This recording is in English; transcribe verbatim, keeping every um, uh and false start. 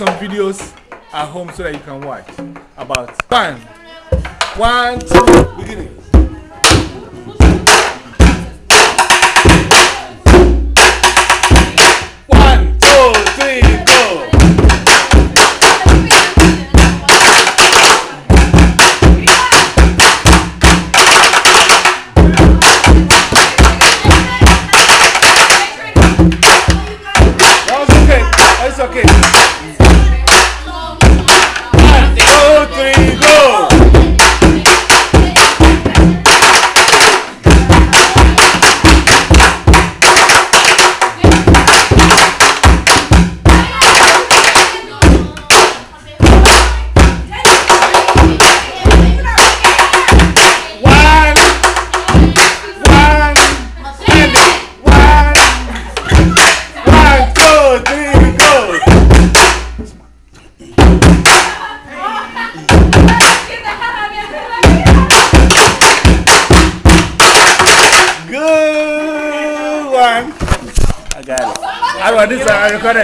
some videos at home so that you can watch. About one, one, two, beginning. One, two, three, go. That was okay. That's okay. One, two, three, go. Good one. I got it. I want this. I recorded.